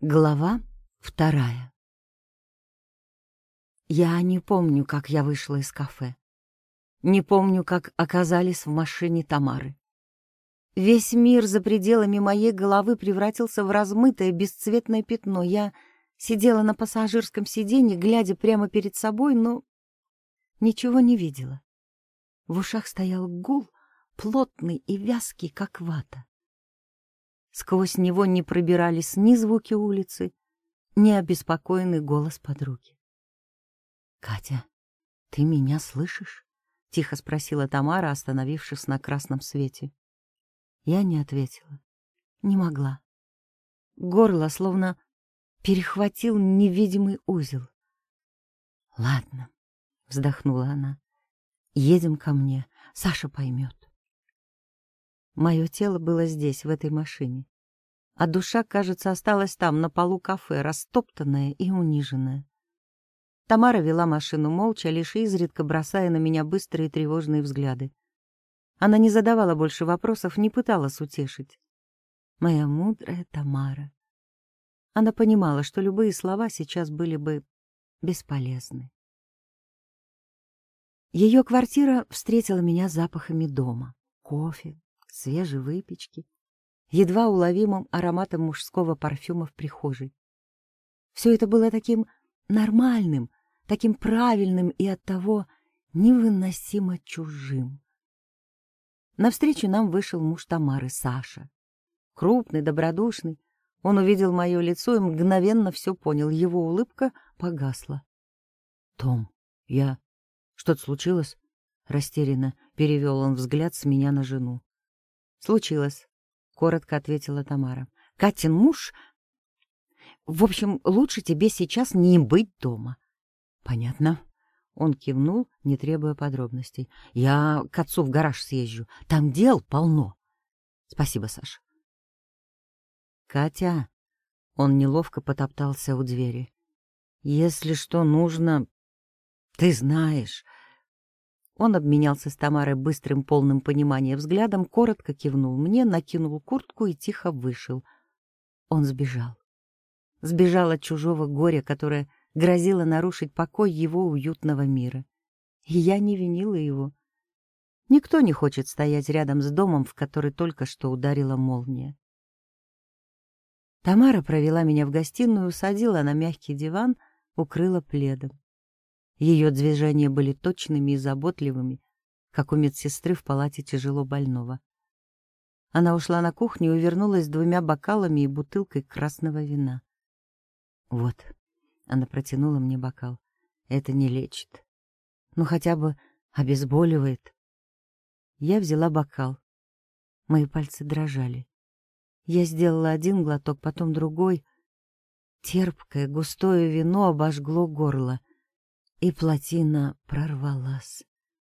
Глава 2. Я не помню, как я вышла из кафе. Не помню, как оказались в машине Тамары. Весь мир за пределами моей головы превратился в размытое бесцветное пятно. Я сидела на пассажирском сиденье, глядя прямо перед собой, но ничего не видела. В ушах стоял гул, плотный и вязкий, как вата. Сквозь него не пробирались ни звуки улицы, ни обеспокоенный голос подруги. «Катя, ты меня слышишь?» — тихо спросила Тамара, остановившись на красном свете. Я не ответила. Не могла. Горло словно перехватил невидимый узел. «Ладно», — вздохнула она, — «едем ко мне, Саша поймет». Мое тело было здесь, в этой машине, а душа, кажется, осталась там, на полу кафе, растоптанная и униженная. Тамара вела машину молча, лишь изредка бросая на меня быстрые тревожные взгляды. Она не задавала больше вопросов, не пыталась утешить. Моя мудрая Тамара. Она понимала, что любые слова сейчас были бы бесполезны. Ее квартира встретила меня запахами дома, кофе, свежей выпечки, едва уловимым ароматом мужского парфюма в прихожей. Все это было таким нормальным, таким правильным и оттого невыносимо чужим. Навстречу нам вышел муж Тамары, Саша. Крупный, добродушный. Он увидел мое лицо и мгновенно все понял. Его улыбка погасла. «Том, я... Что-то случилось?» Растерянно перевел он взгляд с меня на жену. «Случилось», — коротко ответила Тамара. «Катин муж... В общем, лучше тебе сейчас не быть дома». «Понятно». Он кивнул, не требуя подробностей. «Я к отцу в гараж съезжу. Там дел полно». «Спасибо, Саша». «Катя...» Он неловко потоптался у двери. «Если что нужно... Ты знаешь...» Он обменялся с Тамарой быстрым, полным понимания взглядом, коротко кивнул мне, накинул куртку и тихо вышел. Он сбежал. Сбежал от чужого горя, которое грозило нарушить покой его уютного мира. И я не винила его. Никто не хочет стоять рядом с домом, в который только что ударила молния. Тамара провела меня в гостиную, усадила на мягкий диван, укрыла пледом. Ее движения были точными и заботливыми, как у медсестры в палате тяжело больного. Она ушла на кухню и вернулась с 2 бокалами и бутылкой красного вина. «Вот», — она протянула мне бокал, — «это не лечит. Ну, хотя бы обезболивает». Я взяла бокал. Мои пальцы дрожали. Я сделала 1 глоток, потом другой. Терпкое, густое вино обожгло горло, и плотина прорвалась.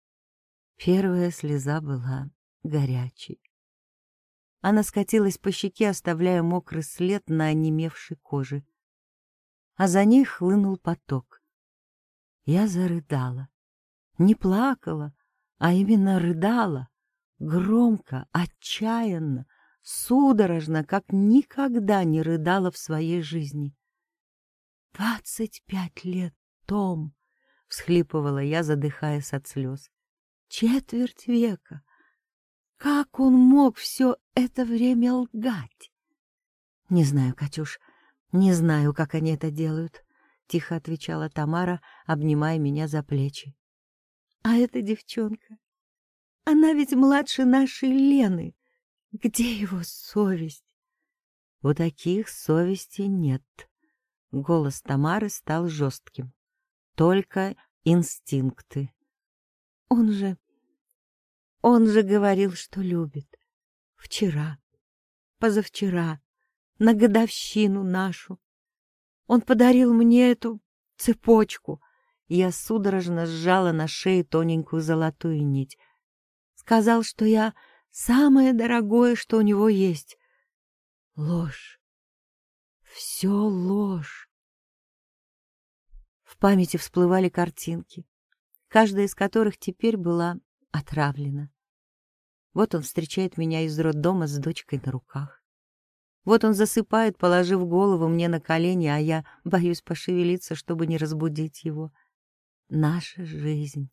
Первая слеза была горячей. Она скатилась по щеке, оставляя мокрый след на онемевшей коже. А за ней хлынул поток. Я зарыдала. Не плакала, а именно рыдала. Громко, отчаянно, судорожно, как никогда не рыдала в своей жизни. 25 лет, Том! — всхлипывала я, задыхаясь от слез. 1/4 века! Как он мог все это время лгать? — Не знаю, Катюш, не знаю, как они это делают, — тихо отвечала Тамара, обнимая меня за плечи. — А эта девчонка, она ведь младше нашей Лены. Где его совесть? — У таких совести нет. Голос Тамары стал жестким. Только инстинкты. Он же говорил, что любит. Вчера, позавчера, на годовщину нашу. Он подарил мне эту цепочку. Я судорожно сжала на шее тоненькую золотую нить. Сказал, что я самое дорогое, что у него есть. Ложь. Все ложь. В памяти всплывали картинки, каждая из которых теперь была отравлена. Вот он встречает меня из роддома с дочкой на руках. Вот он засыпает, положив голову мне на колени, а я боюсь пошевелиться, чтобы не разбудить его. Наша жизнь,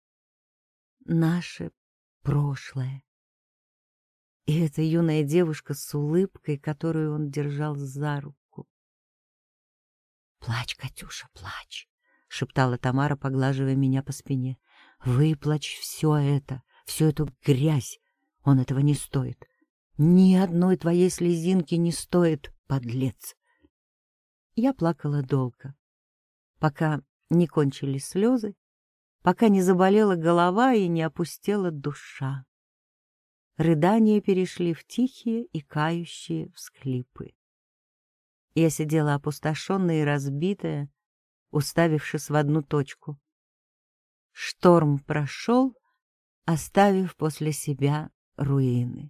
наше прошлое. И эта юная девушка с улыбкой, которую он держал за руку. «Плачь, Катюша, плачь», — шептала Тамара, поглаживая меня по спине. «Выплачь все это, всю эту грязь. Он этого не стоит. Ни одной твоей слезинки не стоит, подлец». Я плакала долго, пока не кончились слезы, пока не заболела голова и не опустела душа. Рыдания перешли в тихие и кающие всхлипы. Я сидела опустошенная и разбитая, уставившись в одну точку. Шторм прошел, оставив после себя руины.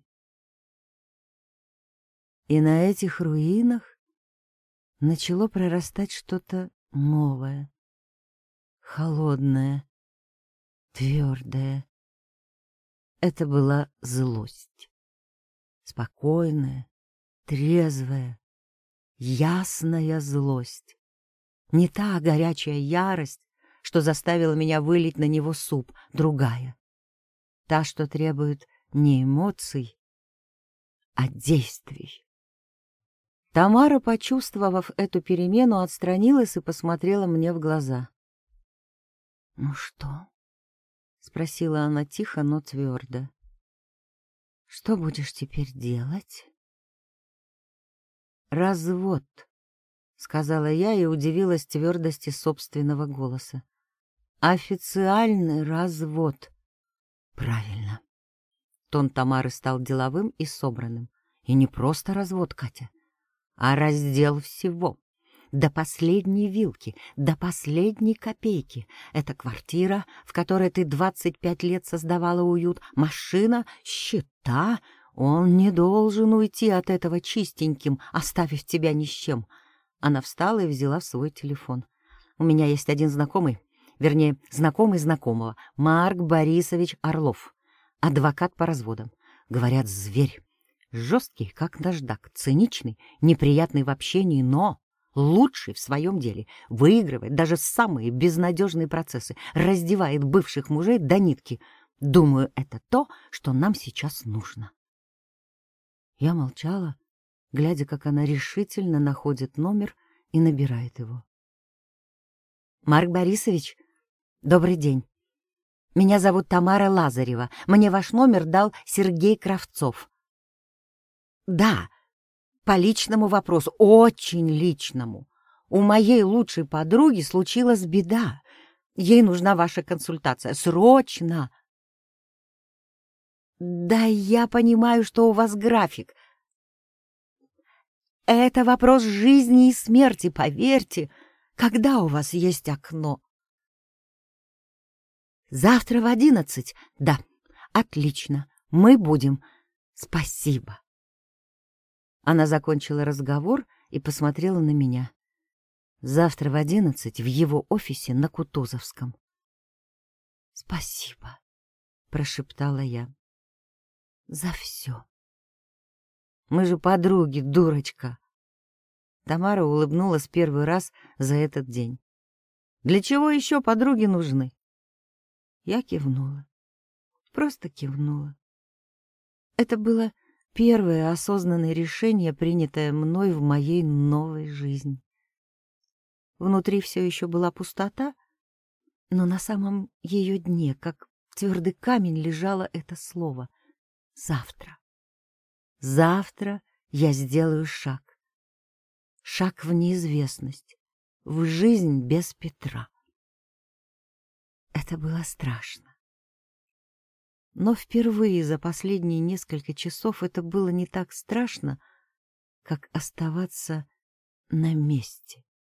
И на этих руинах начало прорастать что-то новое, холодное, твердое. Это была злость. Спокойная, трезвая, ясная злость. Не та горячая ярость, что заставила меня вылить на него суп, другая. Та, что требует не эмоций, а действий. Тамара, почувствовав эту перемену, отстранилась и посмотрела мне в глаза. «Ну что?» — спросила она тихо, но твердо. «Что будешь теперь делать?» «Развод», — сказала я и удивилась твердости собственного голоса. «Официальный развод». «Правильно». Тон Тамары стал деловым и собранным. «И не просто развод, Катя, а раздел всего. До последней вилки, до последней копейки. Это квартира, в которой ты 25 лет создавала уют, машина, счета. Он не должен уйти от этого чистеньким, оставив тебя ни с чем». Она встала и взяла свой телефон. «У меня есть один знакомый, вернее, знакомый знакомого, Марк Борисович Орлов, адвокат по разводам. Говорят, зверь. Жесткий, как наждак, циничный, неприятный в общении, но лучший в своем деле, выигрывает даже самые безнадежные процессы, раздевает бывших мужей до нитки. Думаю, это то, что нам сейчас нужно». Я молчала, глядя, как она решительно находит номер и набирает его. «Марк Борисович, добрый день. Меня зовут Тамара Лазарева. Мне ваш номер дал Сергей Кравцов». «Да, по личному вопросу, очень личному. У моей лучшей подруги случилась беда. Ей нужна ваша консультация. Срочно!» «Да я понимаю, что у вас график. Это вопрос жизни и смерти, поверьте. Когда у вас есть окно?» «Завтра в 11. Да, отлично. Мы будем. Спасибо». Она закончила разговор и посмотрела на меня. «Завтра в 11 в его офисе на Кутузовском». «Спасибо», — прошептала я. «За все». «Мы же подруги, дурочка». Тамара улыбнулась первый раз за этот день. «Для чего еще подруги нужны?» Я кивнула. Просто кивнула. Это было первое осознанное решение, принятое мной в моей новой жизни. Внутри все еще была пустота, но на самом ее дне, как твердый камень, лежало это слово «завтра». Завтра я сделаю шаг. Шаг в неизвестность, в жизнь без Петра. Это было страшно. Но впервые за последние несколько часов это было не так страшно, как оставаться на месте.